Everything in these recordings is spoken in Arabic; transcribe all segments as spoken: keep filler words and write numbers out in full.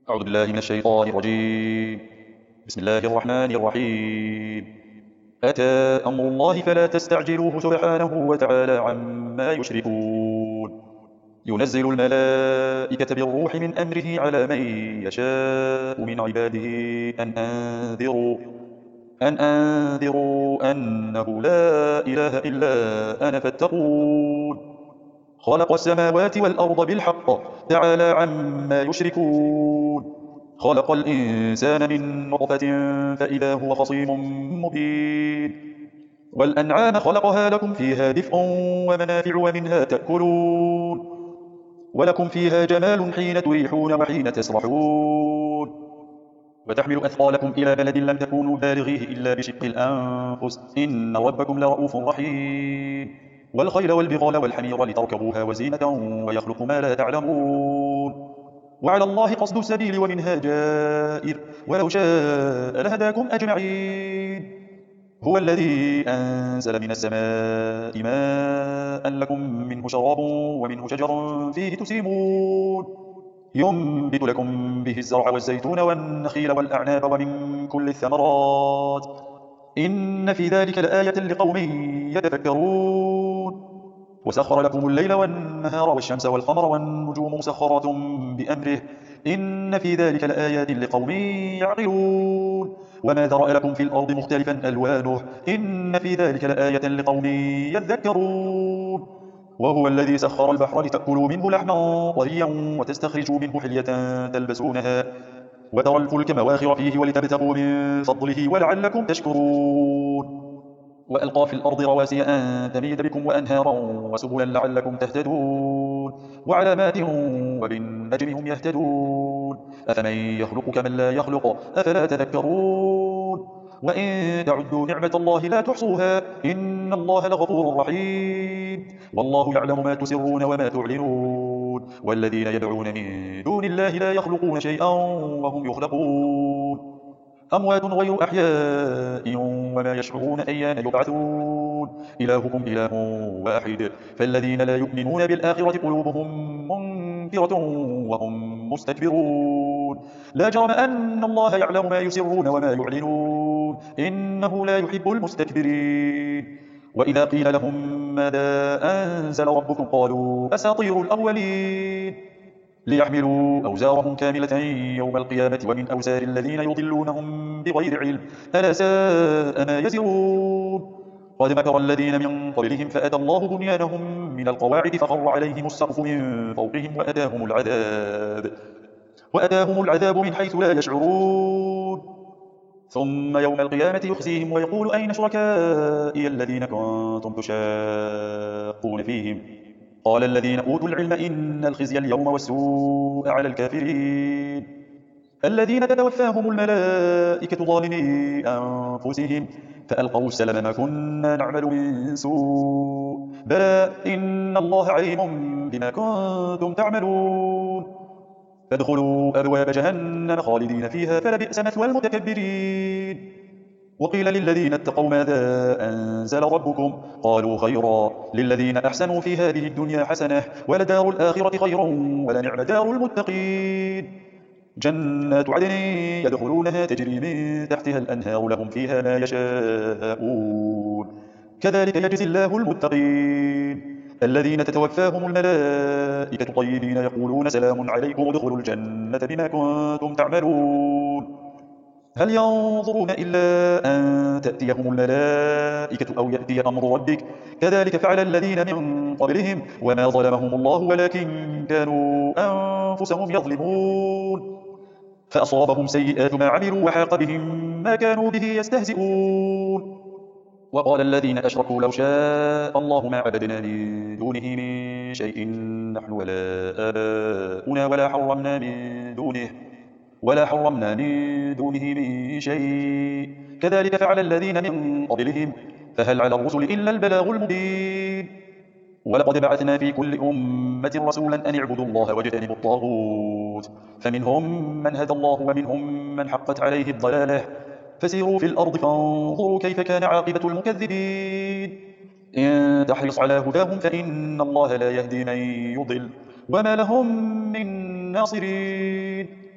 أعوذ بالله من الشيطان الرجيم. بسم الله الرحمن الرحيم. أتى أمر الله فلا تستعجلوه سبحانه وتعالى عما يشركون. ينزل الملائكة بالروح من أمره على من يشاء من عباده أن أنذروا أن أنذروا أنه لا إله إلا أنا فاتقون. خلق السماوات والأرض بالحق تعالى عما يشركون. خلق الإنسان من نطفة فإذا هو خصيم مبين. والأنعام خلقها لكم فيها دفء ومنافع ومنها تأكلون. ولكم فيها جمال حين تريحون وحين تسرحون. وتحمل أثقالكم إلى بلد لم تكونوا بالغيه إلا بشق الأنفس إن ربكم لرؤوف رحيم. والخيل والبغال والحمير لتركبوها وزينة ويخلق ما لا تعلمون. وعلى الله قصد السبيل ومنها جائر ولو شاء لهداكم أجمعين. هو الذي أنزل من السماء ماء لكم منه شراب ومنه شجر فيه تسيمون. ينبت لكم به الزرع والزيتون والنخيل والأعناب ومن كل الثمرات إن في ذلك لآية لقوم يتفكرون. وسخر لكم الليل والنهار والشمس والقمر والنجوم مسخرات بأمره إن في ذلك لآيات لقوم يعقلون. وما ذرأ لكم في الأرض مختلفا ألوانه إن في ذلك لآية لقوم يذكرون. وهو الذي سخر البحر لتأكلوا منه لحما طريا وتستخرجوا منه حلية تلبسونها وترى الفلك مواخر فيه ولتبتغوا من فضله ولعلكم تشكرون. وألقى في الأرض رواسي أن تميد بكم وأنهارا وسبلا لعلكم تهتدون وعلامات وبالنجم هم يهتدون. أفمن يخلق كمن لا يخلق أفلا تذكرون. وإن تعدوا نعمة الله لا تحصوها إن الله لغفور رحيم. والله يعلم ما تسرون وما تعلنون. والذين يدعون من دون الله لا يخلقون شيئا وهم يخلقون. أموات غير أحياء وما يشعرون أيان يبعثون. إلهكم إله واحد فالذين لا يؤمنون بالآخرة قلوبهم منكرة وهم مستكبرون. لا جرم أن الله يعلم ما يسرون وما يعلنون إنه لا يحب المستكبرين. وإذا قيل لهم ماذا أنزل ربكم قالوا أساطير الأولين. ليحملوا أوزارهم كاملة يوم القيامة ومن أوزار الذين يضلونهم بغير علم ألا ساء ما يزرون. قد مكر الذين من قبلهم فأتى الله بنيانهم من القواعد فخر عليهم السقف من فوقهم وأتاهم العذاب وأتاهم العذاب من حيث لا يشعرون. ثم يوم القيامة يخزيهم ويقول أين شركائي الذين كنتم تشاقون فيهم قال الذين أوتوا العلم إن الخزي اليوم والسوء على الكافرين الذين تتوفاهم الملائكة ظالمي أنفسهم فألقوا السلم ما كنا نعمل من سوء بلى إن الله عليم بما كنتم تعملون. فادخلوا أبواب جهنم خالدين فيها فلبئس مثوى المتكبرين. وقيل للذين اتقوا ماذا أنزل ربكم قالوا خيرا للذين أحسنوا في هذه الدنيا حسنة ولدار الآخرة خير ولنعم دار المتقين. جنات عدن يدخلونها تجري من تحتها الأنهار لهم فيها ما يشاءون كذلك يجزي الله المتقين. الذين تتوفاهم الملائكة طيبين يقولون سلام عليكم ادخلوا الجنة بما كنتم تعملون. هل ينظرون إلا أن تأتيهم الملائكة أو يأتي أمر ربك كذلك فعل الذين من قبلهم وما ظلمهم الله ولكن كانوا أنفسهم يظلمون. فأصابهم سيئات ما عملوا وحاق بهم ما كانوا به يستهزئون. وقال الذين أشركوا لو شاء الله ما عبدنا من دونه من شيء نحن ولا آباؤنا ولا حرمنا من دونه ولا حرمنا من دونه من شيء كذلك فعل الذين من قبلهم فهل على الرسل إلا البلاغ المبين. ولقد بعثنا في كل أمة رسولا أن اعبدوا الله واجتنبوا الطاغوت فمنهم من هدى الله ومنهم من حقت عليه الضلالة فسيروا في الأرض فانظروا كيف كان عاقبة المكذبين. إن تحرص على هداهم فإن الله لا يهدي من يضل وما لهم من ناصرين.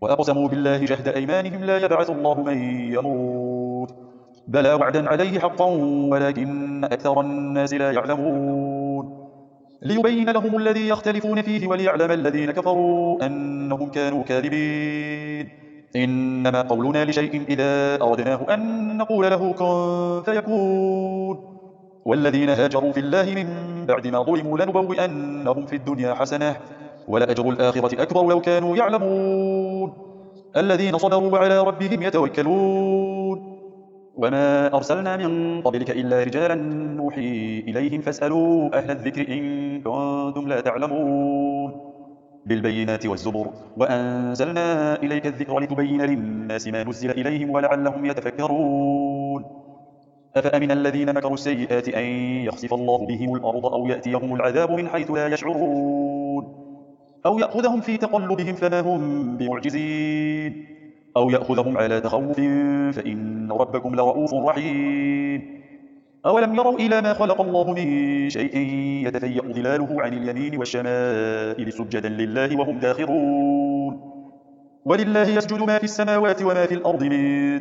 وأقسموا بالله جهد أيمانهم لا يبعث الله من يموت بلى وعدا عليه حقا ولكن أكثر الناس لا يعلمون ليبين لهم الذي يختلفون فيه وليعلم الذين كفروا أنهم كانوا كاذبين إنما قولنا لشيء إذا أردناه أن نقول له كن فيكون والذين هاجروا في الله من بعد ما ظلموا لنبوئنهم في الدنيا حسنة ولأجر الآخرة أكبر لو كانوا يعلمون الذين صبروا وعلى ربهم يتوكلون وما أرسلنا من قبلك إلا رجالا نوحي إليهم فاسألوا أهل الذكر إن كنتم لا تعلمون بالبينات والزبر وأنزلنا إليك الذكر لتبين للناس ما نزل إليهم ولعلهم يتفكرون أفأمن الذين مكروا السيئات أن يخسف الله بهم الأرض أو يأتيهم العذاب من حيث لا يشعرون أو يأخذهم في تقلبهم فما هم بمعجزين أو يأخذهم على تخوف فإن ربكم لرؤوف رحيم أولم يروا إلى ما خلق الله من شيء يتفيأ ظلاله عن اليمين والشمائل سجدا لله وهم داخرون ولله يسجد ما في السماوات وما في الأرض من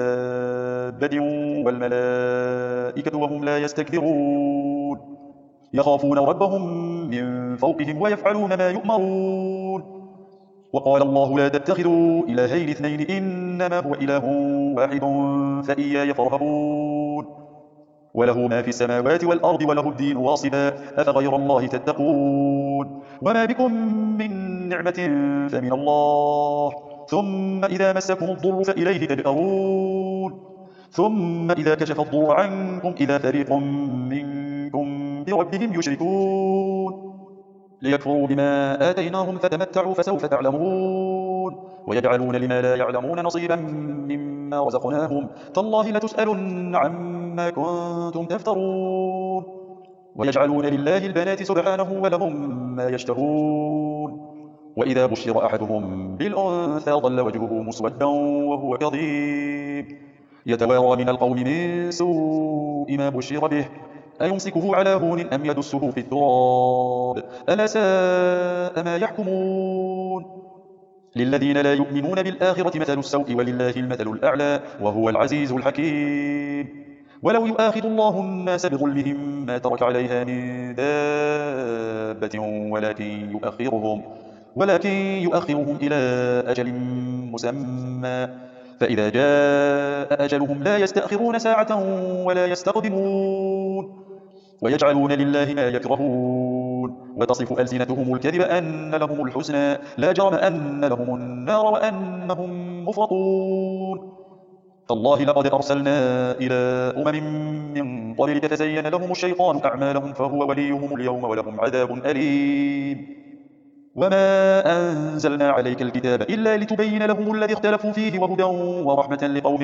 دابة والملائكة وهم لا يستكبرون يخافون ربهم من فوقهم ويفعلون ما يؤمرون وقال الله لا تتخذوا إلهين اثنين إنما هو إله واحد فإياي فارهبون وله ما في السماوات والأرض وله الدين واصبا أفغير الله تتقون وما بكم من نعمة فمن الله ثم إذا مسكم الضر فإليه تجأرون ثم إذا كشف الضر عنكم إذا فريق منكم بربهم يشركون ليكفروا بما آتيناهم فتمتعوا فسوف تعلمون ويجعلون لما لا يعلمون نصيبا مما رزقناهم تالله لتسألن عما كنتم تفترون ويجعلون لله البنات سبحانه ولهم ما يشتهون وإذا بشر أحدهم بالأنثى ظل وجهه مسودا وهو كظيم يتوارى من القوم من سوء ما بشر به أيمسكه على هون أم يدسه في التراب ألا ساء ما يحكمون للذين لا يؤمنون بالآخرة مثل السوء ولله المثل الأعلى وهو العزيز الحكيم ولو يؤاخذ الله الناس بظلمهم ما ترك عليها من دابة ولكن يؤخرهم ولكن يؤخرهم إلى أجل مسمى فإذا جاء أجلهم لا يستأخرون ساعة ولا يستقدمون ويجعلون لله ما يكرهون وتصف ألسنتهم الكذب أن لهم الحسنى لا جرم أن لهم النار وأنهم مفرطون تالله لقد أرسلنا إلى أمم من قبلك فزين لهم الشيطان أعمالهم فهو وليهم اليوم ولهم عذاب أليم وما أنزلنا عليك الكتاب إلا لتبين لهم الذي اختلفوا فيه وهدى ورحمة لقوم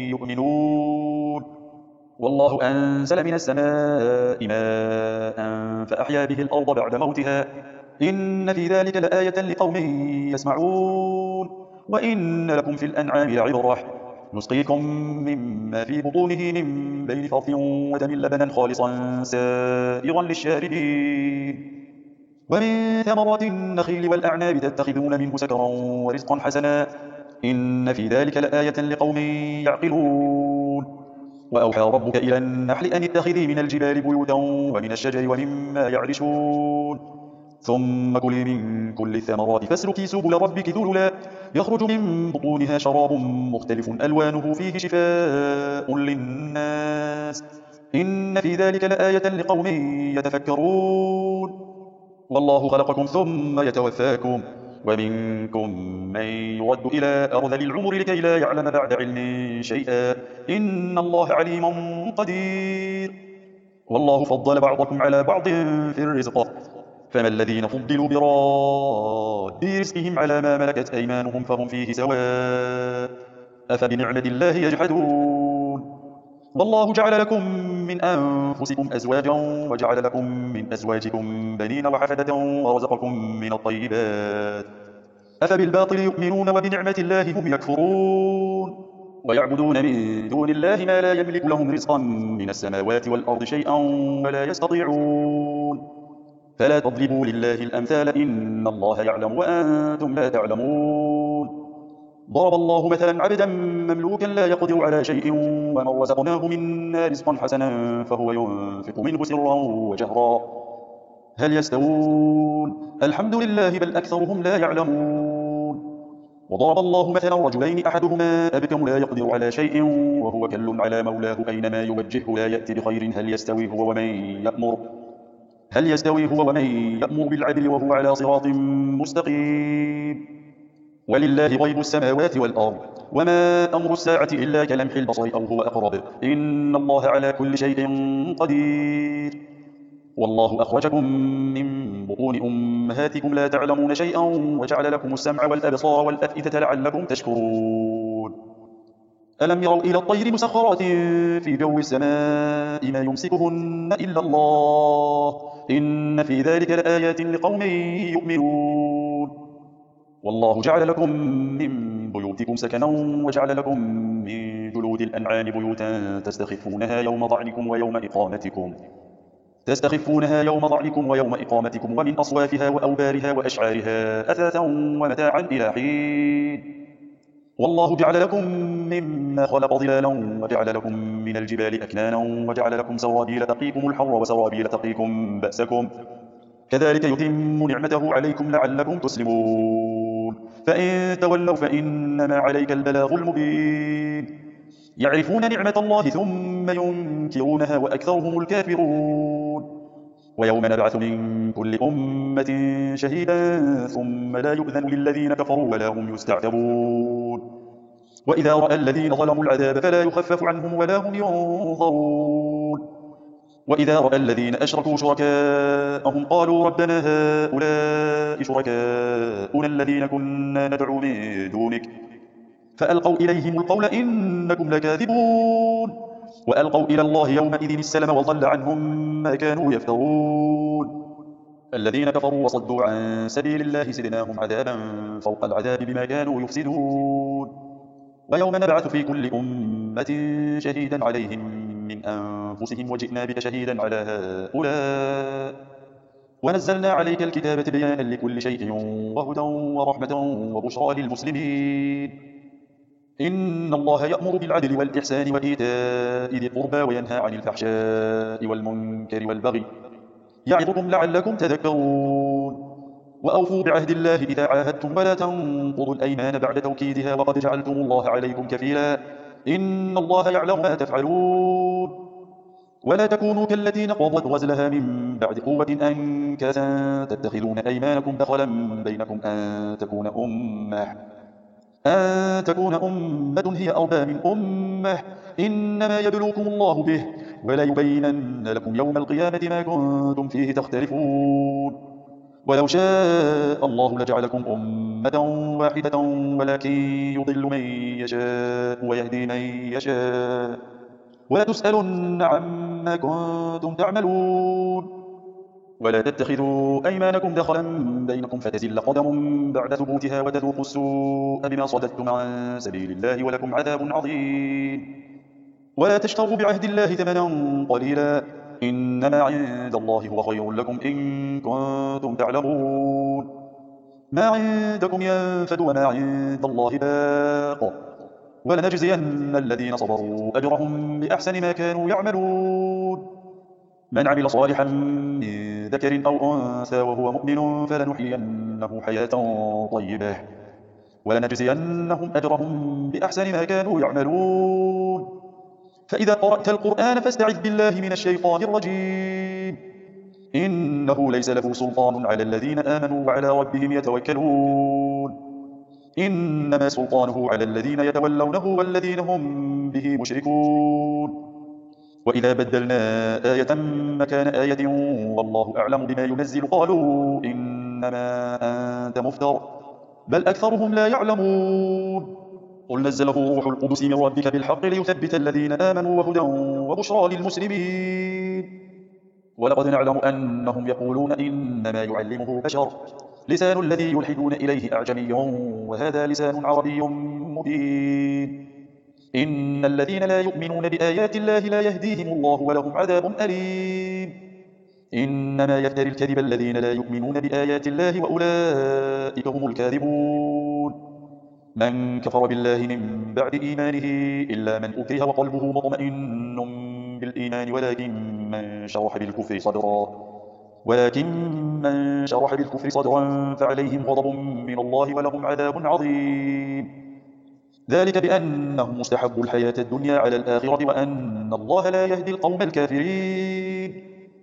يؤمنون والله أنزل من السماء ماء فأحيا به الأرض بعد موتها إن في ذلك لآية لقوم يسمعون وإن لكم في الأنعام لعبرة نسقيكم مما في بطونه من بين فرث ودم لبنا خالصا سائغا للشاربين ومن ثمرات النخيل والأعناب تتخذون منه سكرا ورزقا حسنا إن في ذلك لآية لقوم يعقلون وأوحى ربك إلى النحل أن اتخذي من الجبال بيوتا ومن الشجر ومما يعرشون ثم كلي من كل الثمرات فاسلكي سبل ربك ذللا يخرج من بطونها شراب مختلف ألوانه فيه شفاء للناس إن في ذلك لآية لقوم يتفكرون والله خلقكم ثم يتوفاكم ومنكم من يرد إلى أرذل العمر لكي لا يعلم بعد علم شيئا إن الله عليم قدير والله فضل بعضكم على بعض في الرزق فما الذين فضلوا براد رزقهم على ما ملكت أيمانهم فهم فيه سواء أفبنعمة الله يجحدون والله جعل لكم من أنفسكم أزواجا وجعل لكم من أزواجكم بنين وحفدة ورزقكم من الطيبات أفبالباطل يؤمنون وبنعمة الله هم يكفرون ويعبدون من دون الله ما لا يملك لهم رزقا من السماوات والأرض شيئا ولا يستطيعون فلا تضربوا لله الأمثال إن الله يعلم وأنتم لا تعلمون ضرب الله مثلا عبدا مملوكا لا يقدر على شيء ومن رزقناه منا رزقا حسنا فهو ينفق منه سرا وجهرا هل يستوون الحمد لله بل أكثرهم لا يعلمون وضرب الله مثلا رجلين أحدهما أبكم لا يقدر على شيء وهو كل على مولاه أينما يوجهه لا يأتي بخير هل يستوي هو ومن يأمر هل يستوي هو ومن يأمر بالعدل وهو على صراط مستقيم ولله غيب السماوات والأرض وما أمر الساعة إلا كلمح البصر أو هو أقرب إن الله على كل شيء قدير والله أخرجكم من بطون أمهاتكم لا تعلمون شيئا وجعل لكم السمع والأبصار والأفئدة لعلكم تشكرون ألم يروا إلى الطير مسخرات في جو السماء ما يمسكهن إلا الله إن في ذلك لآيات لقوم يؤمنون والله جعل لكم من بيوتكم سكنا وجعل لكم من جلود الأنعام بيوتا تستخفونها يوم ضعنكم ويوم إقامتكم تستخفونها يوم ضعنكم ويوم إقامتكم ومن أصوافها وأوبارها وأشعارها أثاثا ومتاعا إلى حين والله جعل لكم مما خلق ظلالا وجعل لكم من الجبال أكنانا وجعل لكم سرابيل تقيكم الحر وسرابيل تقيكم بأسكم كذلك يتم نعمته عليكم لعلكم تسلمون فإن تولوا فإنما عليك البلاغ المبين يعرفون نعمة الله ثم ينكرونها وأكثرهم الكافرون ويوم نبعث من كل أمة شهيدا ثم لا يؤذن للذين كفروا ولا هم يستعتبون وإذا رأى الذين ظلموا العذاب فلا يخفف عنهم ولا هم ينظرون وإذا رأى الذين أشركوا شركاءهم قالوا ربنا هؤلاء شركاؤنا الذين كنا ندعو من دونك فألقوا إليهم القول إنكم لكاذبون وألقوا إلى الله يومئذ السلم وضل عنهم ما كانوا يفترون الذين كفروا وصدوا عن سبيل الله زدناهم عذابا فوق العذاب بما كانوا يفسدون ويوم نبعث في كل أمة شهيدا عليهم من أنفسهم وجئنا بك شهيدا على هؤلاء ونزلنا عليك الكتاب بيانا لكل شيء وهدى ورحمة وبشرى للمسلمين إن الله يأمر بالعدل والإحسان وإيتاء ذي القربى وينهى عن الفحشاء والمنكر والبغي يعظكم لعلكم تذكرون وأوفوا بعهد الله إذا عاهدتم ولا تنقضوا الأيمان بعد توكيدها وقد جعلتم الله عليكم كفيلا إن الله يعلم ما تفعلون ولا تكونوا كالتي نقضت غزلها من بعد قوة أنكاثا تتخذون أيمانكم دخلا بينكم أن تكون أمة أن تكون أمة هي أربى من أمة إنما يبلوكم الله به ولا يبينن لكم يوم القيامة ما كنتم فيه تختلفون ولو شاء الله لجعلكم أمة واحدة ولكن يضل من يشاء ويهدي من يشاء ولا تسألن عما كنتم تعملون ولا تتخذوا أيمانكم دخلا بينكم فتزل قدم بعد ثبوتها وتذوقوا السوء بما صددتم عن سبيل الله ولكم عذاب عظيم ولا تشتروا بعهد الله ثمنا قليلا إنما عند الله هو خير لكم إن كنتم تعلمون ما عندكم ينفد وما عند الله باق ولنجزين الذين صبروا أجرهم بأحسن ما كانوا يعملون من عمل صالحا من ذكر أو أنثى وهو مؤمن فلنحيينه حياة طيبة ولنجزينهم أجرهم بأحسن ما كانوا يعملون فإذا قرأت القرآن فاستعذ بالله من الشيطان الرجيم إنه ليس له سلطان على الذين آمنوا وعلى ربهم يتوكلون إنما سلطانه على الذين يتولونه والذين هم به مشركون وإذا بدلنا آية مكان آية والله أعلم بما ينزل قالوا إنما أنت مفتر بل أكثرهم لا يعلمون قل نزله روح القدس من ربك بالحق ليثبت الذين آمنوا وهدى وبشرى للمسلمين ولقد نعلم أنهم يقولون إنما يعلمه بشر لسان الذي يلحدون إليه أعجمي وهذا لسان عربي مبين إن الذين لا يؤمنون بآيات الله لا يهديهم الله ولهم عذاب أليم إنما يفتري الكذب الذين لا يؤمنون بآيات الله وأولئك هم الكاذبون من كفر بالله من بعد إيمانه إلا من أكره وقلبه مطمئن بالإيمان ولكن من شرح بالكفر صدرا ولكن من شرح بالكفر صدرا فعليهم غضب من الله ولهم عذاب عظيم. ذلك بأنهم مستحبوا الحياة الدنيا على الآخرة وأن الله لا يهدي القوم الكافرين.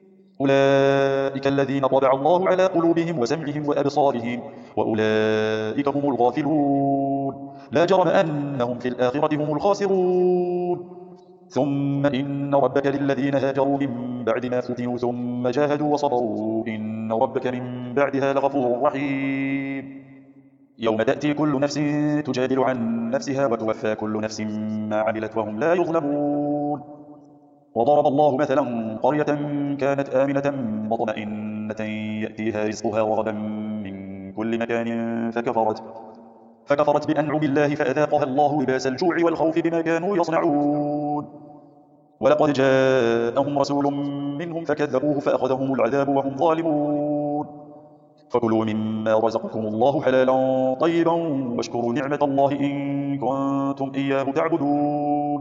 أولئك الذين طبع الله على قلوبهم وسمعهم وأبصارهم وأولئك هم الغافلون. لا جرم أنهم في الآخرة هم الخاسرون. ثم إن ربك للذين هاجروا من بعد ما فتنوا ثم جاهدوا وصبروا إن ربك من بعدها لغفور رحيم. يوم تأتي كل نفس تجادل عن نفسها وتوفى كل نفس ما عملت وهم لا يظلمون. وضرب الله مثلا قرية كانت آمنة مطمئنة يأتيها رزقها رغدا من كل مكان فكفرت فكفرت بأنعم الله فأذاقها الله لباس الجوع والخوف بما كانوا يصنعون. ولقد جاءهم رسول منهم فكذبوه فأخذهم العذاب وهم ظالمون. فكلوا مما رزقكم الله حلالا طيبا واشكروا نعمة الله إن كنتم إياه تعبدون.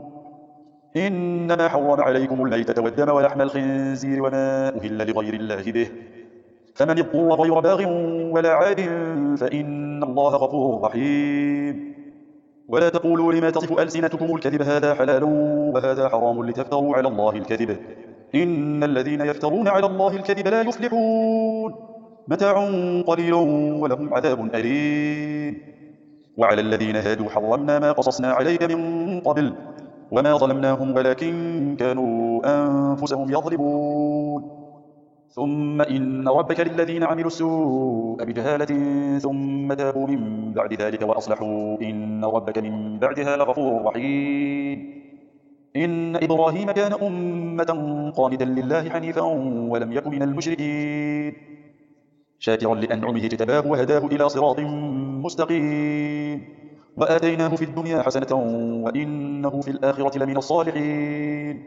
إنما حرم عليكم الميتة والدم ولحم الخنزير وما أهل لغير الله به فمن اضطر غير باغ ولا عاد فإن الله غفور رحيم. ولا تقولوا لما تصف ألسنتكم الكذب هذا حلال وهذا حرام لتفتروا على الله الكذب إن الذين يفترون على الله الكذب لا يفلحون. متاع قليل ولهم عذاب أليم. وعلى الذين هادوا حرمنا ما قصصنا عليك من قبل وما ظلمناهم ولكن كانوا أنفسهم يظلمون. ثم إن ربك للذين عملوا السوء بجهالة ثم تابوا من بعد ذلك وأصلحوا إن ربك من بعدها لغفور رحيم. إن إبراهيم كان أمة قانتا لله حنيفا ولم يك من المشركين شاكرا لأنعمه اجتباه وهداه إلى صراط مستقيم وآتيناه في الدنيا حسنة وإنه في الآخرة لمن الصالحين.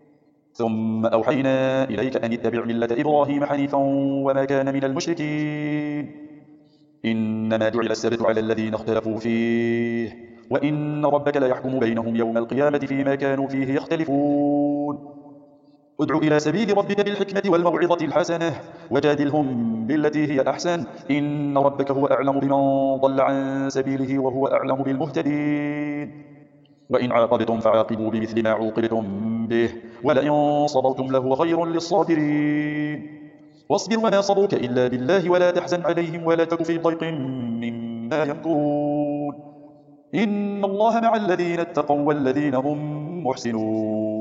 ثم أوحينا إليك أن اتبع ملة إبراهيم حنيفا وما كان من المشركين. إنما جعل السبت على الذين اختلفوا فيه وإن ربك لا يحكم بينهم يوم القيامة فيما كانوا فيه يختلفون. ادع إلى سبيل ربك بالحكمة والموعظة الحسنة وجادلهم بالتي هي أحسن إن ربك هو أعلم بمن ضل عن سبيله وهو أعلم بالمهتدين. وإن عاقبتم فعاقبوا بمثل ما عوقبتم به ولئن صبرتم لهو خير للصابرين. واصبر وما صبرك إلا بالله ولا تحزن عليهم ولا تك في ضيق مما يمكرون. إن الله مع الذين اتقوا والذين هم محسنون.